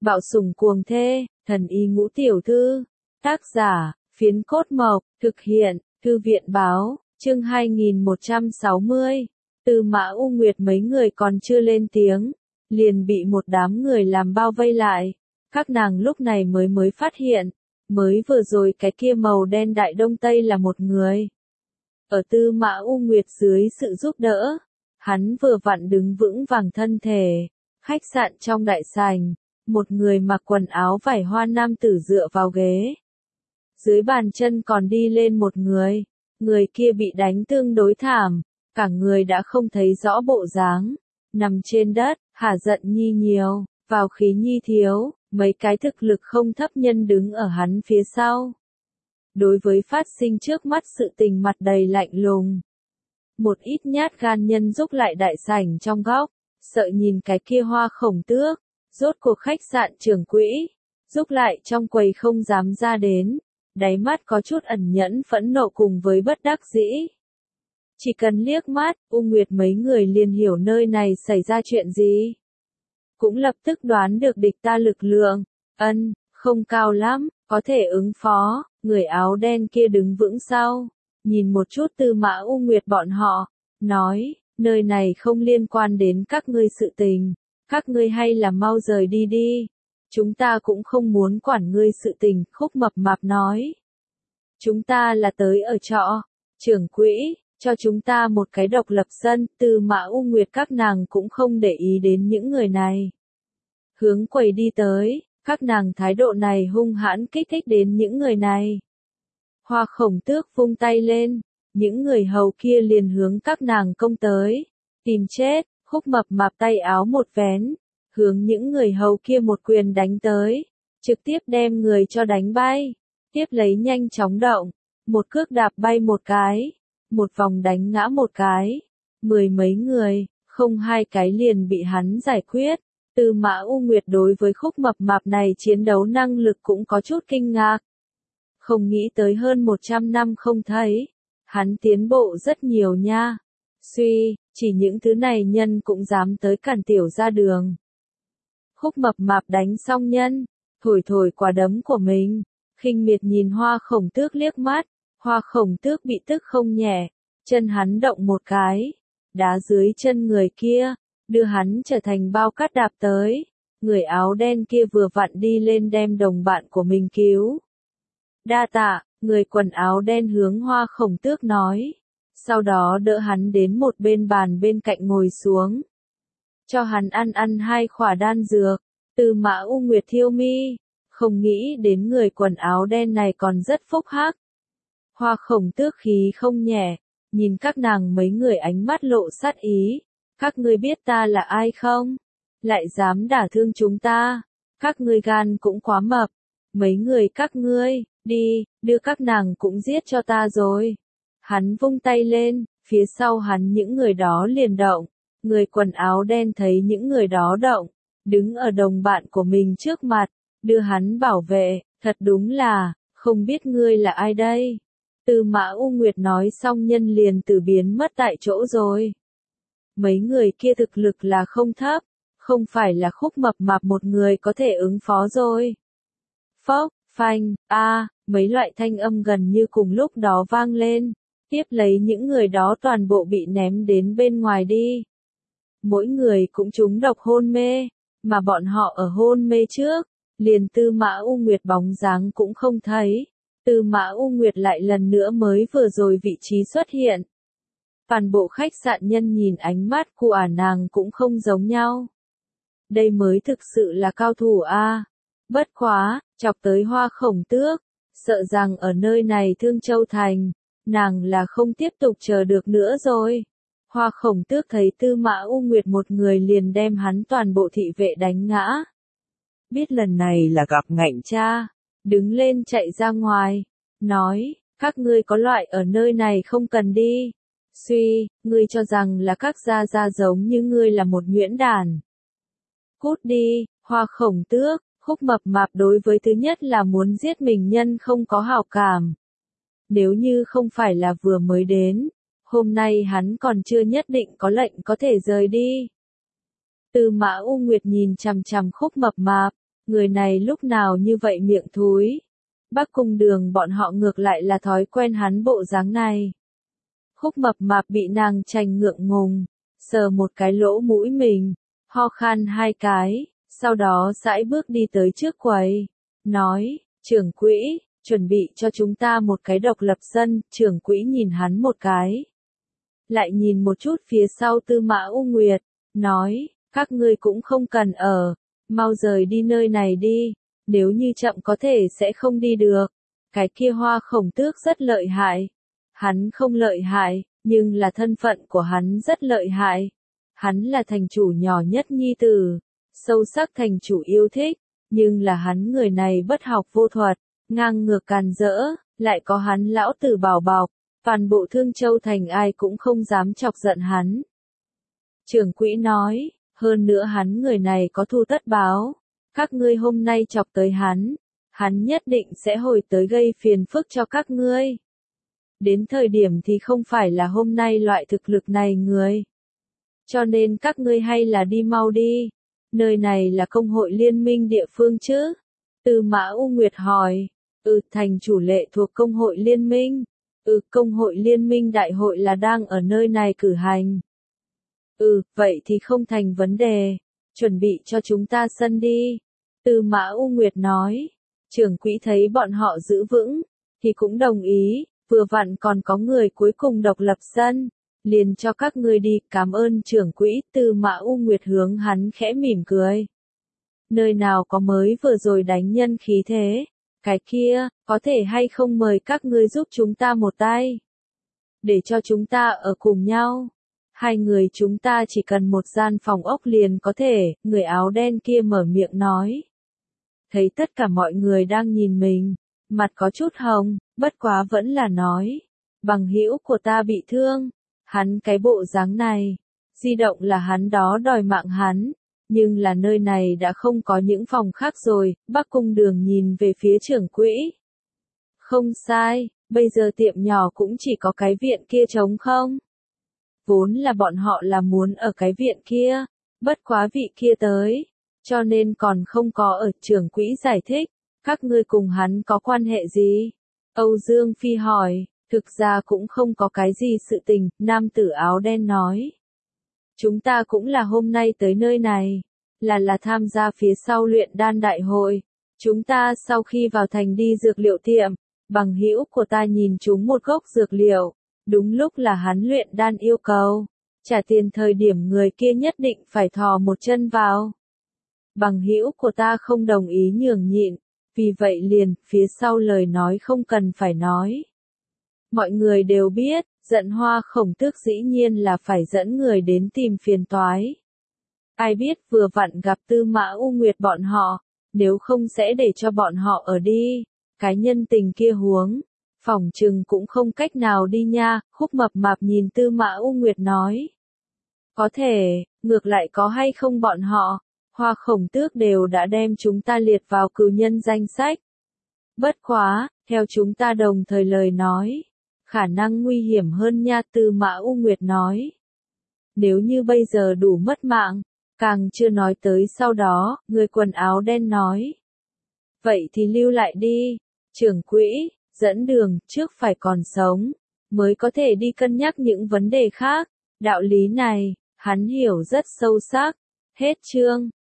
Bạo sủng cuồng thê, thần y ngũ tiểu thư. Tác giả, Phiến Cốt Mộc, thực hiện, Thư viện báo, chương 2160. Tư Mã U Nguyệt mấy người còn chưa lên tiếng, liền bị một đám người làm bao vây lại. Các nàng lúc này mới phát hiện, mới vừa rồi cái kia màu đen đại đông tây là một người. Ở Tư Mã U Nguyệt dưới sự giúp đỡ, hắn vừa vặn đứng vững vàng thân thể. Khách sạn trong đại sảnh, một người mặc quần áo vải hoa nam tử dựa vào ghế. Dưới bàn chân còn đi lên một người, người kia bị đánh tương đối thảm, cả người đã không thấy rõ bộ dáng, nằm trên đất, hả giận nhi nhiều, vào khí nhi thiếu, mấy cái thực lực không thấp nhân đứng ở hắn phía sau. Đối với phát sinh trước mắt sự tình mặt đầy lạnh lùng. Một ít nhát gan nhân rúc lại đại sảnh trong góc, sợ nhìn cái kia Hoa Khổng Tước, rốt cuộc khách sạn trưởng quỹ, rúc lại trong quầy không dám ra đến, đáy mắt có chút ẩn nhẫn phẫn nộ cùng với bất đắc dĩ. Chỉ cần liếc mắt, U Nguyệt mấy người liền hiểu nơi này xảy ra chuyện gì. Cũng lập tức đoán được địch ta lực lượng, không cao lắm, có thể ứng phó, người áo đen kia đứng vững sau, nhìn một chút Tư Mã U Nguyệt bọn họ, nói, nơi này không liên quan đến các ngươi sự tình, các ngươi hay là mau rời đi đi, chúng ta cũng không muốn quản ngươi sự tình, Khúc Mập Mạp nói. Chúng ta là tới ở trọ, trưởng quỹ, cho chúng ta một cái độc lập sân, Tư Mã U Nguyệt các nàng cũng không để ý đến những người này. Hướng quầy đi tới, các nàng thái độ này hung hãn kích thích đến những người này. Hoa Khổng Tước vung tay lên, những người hầu kia liền hướng các nàng công tới. Tìm chết, Khúc Mập Mạp tay áo một vén, hướng những người hầu kia một quyền đánh tới, trực tiếp đem người cho đánh bay, tiếp lấy nhanh chóng động, một cước đạp bay một cái, một vòng đánh ngã một cái, mười mấy người, không hai cái liền bị hắn giải quyết. Tư Mã U Nguyệt đối với Khúc Mập Mạp này chiến đấu năng lực cũng có chút kinh ngạc. Không nghĩ tới hơn 100 năm không thấy, hắn tiến bộ rất nhiều nha. Suy, chỉ những thứ này nhân cũng dám tới cản tiểu ra đường. Khúc Mập Mạp đánh xong nhân, thổi thổi quả đấm của mình, khinh miệt nhìn Hoa Khổng Tước liếc mắt, Hoa Khổng Tước bị tức không nhẹ, chân hắn động một cái, đá dưới chân người kia, đưa hắn trở thành bao cát đạp tới, người áo đen kia vừa vặn đi lên đem đồng bạn của mình cứu. Đa tạ, người quần áo đen hướng Hoa Khổng Tước nói, sau đó đỡ hắn đến một bên bàn bên cạnh ngồi xuống. Cho hắn ăn hai khỏa đan dược, Tư Mã U Nguyệt thiêu mi, không nghĩ đến người quần áo đen này còn rất phúc hắc. Hoa Khổng Tước khí không nhẹ, nhìn các nàng mấy người ánh mắt lộ sát ý, các ngươi biết ta là ai không? Lại dám đả thương chúng ta, các ngươi gan cũng quá mập, mấy người các ngươi, đi, đưa các nàng cũng giết cho ta rồi. Hắn vung tay lên, phía sau hắn những người đó liền động, người quần áo đen thấy những người đó động, đứng ở đồng bạn của mình trước mặt, đưa hắn bảo vệ, thật đúng là, không biết ngươi là ai đây. Tư Mã U Nguyệt nói xong nhân liền từ biến mất tại chỗ rồi. Mấy người kia thực lực là không thấp, không phải là Khúc Mập Mạp một người có thể ứng phó rồi. Phốc, phanh, mấy loại thanh âm gần như cùng lúc đó vang lên, tiếp lấy những người đó toàn bộ bị ném đến bên ngoài đi. Mỗi người cũng trúng độc hôn mê, mà bọn họ ở hôn mê trước, liền Tư Mã U Nguyệt bóng dáng cũng không thấy. Tư Mã U Nguyệt lại lần nữa mới vừa rồi vị trí xuất hiện. Toàn bộ khách sạn nhân nhìn ánh mắt của nàng cũng không giống nhau. Đây mới thực sự là cao thủ a. Bất quá, chọc tới Hoa Khổng Tước, sợ rằng ở nơi này Thương Châu Thành, nàng là không tiếp tục chờ được nữa rồi. Hoa Khổng Tước thấy Tư Mã U Nguyệt một người liền đem hắn toàn bộ thị vệ đánh ngã. Biết lần này là gặp ngạnh cha, đứng lên chạy ra ngoài, nói, các ngươi có loại ở nơi này không cần đi. Suy, ngươi cho rằng là các gia gia giống như ngươi là một nhuyễn đàn. Cút đi, Hoa Khổng Tước, Khúc Mập Mạp đối với thứ nhất là muốn giết mình nhân không có hảo cảm. Nếu như không phải là vừa mới đến, hôm nay hắn còn chưa nhất định có lệnh có thể rời đi. Tư Mã U Nguyệt nhìn chằm chằm Khúc Mập Mạp, người này lúc nào như vậy miệng thúi. Bắc Cung Đường bọn họ ngược lại là thói quen hắn bộ dáng này. Khúc Mập Mạp bị nàng chành ngượng ngùng, sờ một cái lỗ mũi mình, ho khan hai cái, sau đó sải bước đi tới trước quầy, nói, trưởng quỹ, chuẩn bị cho chúng ta một cái độc lập sân. Trưởng quỹ nhìn hắn một cái, lại nhìn một chút phía sau Tư Mã U Nguyệt, nói, các ngươi cũng không cần ở, mau rời đi nơi này đi, nếu như chậm có thể sẽ không đi được. Cái kia Hoa Khổng Tước rất lợi hại. Hắn không lợi hại, nhưng là thân phận của hắn rất lợi hại. Hắn là thành chủ nhỏ nhất nhi tử, sâu sắc thành chủ yêu thích, nhưng là hắn người này bất học vô thuật, ngang ngược càn rỡ, lại có hắn lão tử bảo bọc, toàn bộ Thương Châu thành ai cũng không dám chọc giận hắn. Trưởng quỹ nói, hơn nữa hắn người này có thù tất báo, các ngươi hôm nay chọc tới hắn nhất định sẽ hồi tới gây phiền phức cho các ngươi. Đến thời điểm thì không phải là hôm nay loại thực lực này người. Cho nên các ngươi hay là đi mau đi. Nơi này là công hội liên minh địa phương chứ? Tư Mã U Nguyệt hỏi. Thành chủ lệ thuộc công hội liên minh. Công hội liên minh đại hội là đang ở nơi này cử hành. Vậy thì không thành vấn đề. Chuẩn bị cho chúng ta sân đi. Tư Mã U Nguyệt nói. Trưởng quỹ thấy bọn họ giữ vững, thì cũng đồng ý, vừa vặn còn có người cuối cùng độc lập sân. Liền cho các ngươi đi, cảm ơn trưởng quỹ. Tư Mã U Nguyệt hướng hắn khẽ mỉm cười. Nơi nào có mới vừa rồi đánh nhân khí thế, cái kia, có thể hay không mời các ngươi giúp chúng ta một tay, để cho chúng ta ở cùng nhau. Hai người chúng ta chỉ cần một gian phòng ốc liền có thể. Người áo đen kia mở miệng nói. Thấy tất cả mọi người đang nhìn mình, mặt có chút hồng, bất quá vẫn là nói, bằng hữu của ta bị thương. Hắn cái bộ dáng này, di động là hắn đó đòi mạng hắn, nhưng là nơi này đã không có những phòng khác rồi. Bắc Cung Đường nhìn về phía trưởng quỹ. Không sai, bây giờ tiệm nhỏ cũng chỉ có cái viện kia trống không. Vốn là bọn họ là muốn ở cái viện kia, bất quá vị kia tới, cho nên còn không có ở. Trưởng quỹ giải thích, các ngươi cùng hắn có quan hệ gì? Âu Dương Phi hỏi. Thực ra cũng không có cái gì sự tình, nam tử áo đen nói. Chúng ta cũng là hôm nay tới nơi này, là tham gia phía sau luyện đan đại hội. Chúng ta sau khi vào thành đi dược liệu tiệm, bằng hữu của ta nhìn chúng một gốc dược liệu, đúng lúc là hắn luyện đan yêu cầu, trả tiền thời điểm người kia nhất định phải thò một chân vào. Bằng hữu của ta không đồng ý nhường nhịn, vì vậy liền, phía sau lời nói không cần phải nói. Mọi người đều biết, giận Hoa Khổng Tước dĩ nhiên là phải dẫn người đến tìm phiền toái. Ai biết vừa vặn gặp Tư Mã U Nguyệt bọn họ, nếu không sẽ để cho bọn họ ở đi. Cái nhân tình kia huống, phỏng chừng cũng không cách nào đi nha. Khúc Mập Mạp nhìn Tư Mã U Nguyệt nói. Có thể, ngược lại có hay không bọn họ, Hoa Khổng Tước đều đã đem chúng ta liệt vào cừu nhân danh sách. Bất quá, theo chúng ta đồng thời lời nói, khả năng nguy hiểm hơn nha. Tư Mã U Nguyệt nói. Nếu như bây giờ đủ mất mạng, càng chưa nói tới sau đó. Người quần áo đen nói. Vậy thì lưu lại đi. Trưởng quỹ, dẫn đường, trước phải còn sống, mới có thể đi cân nhắc những vấn đề khác. Đạo lý này, hắn hiểu rất sâu sắc. Hết chương.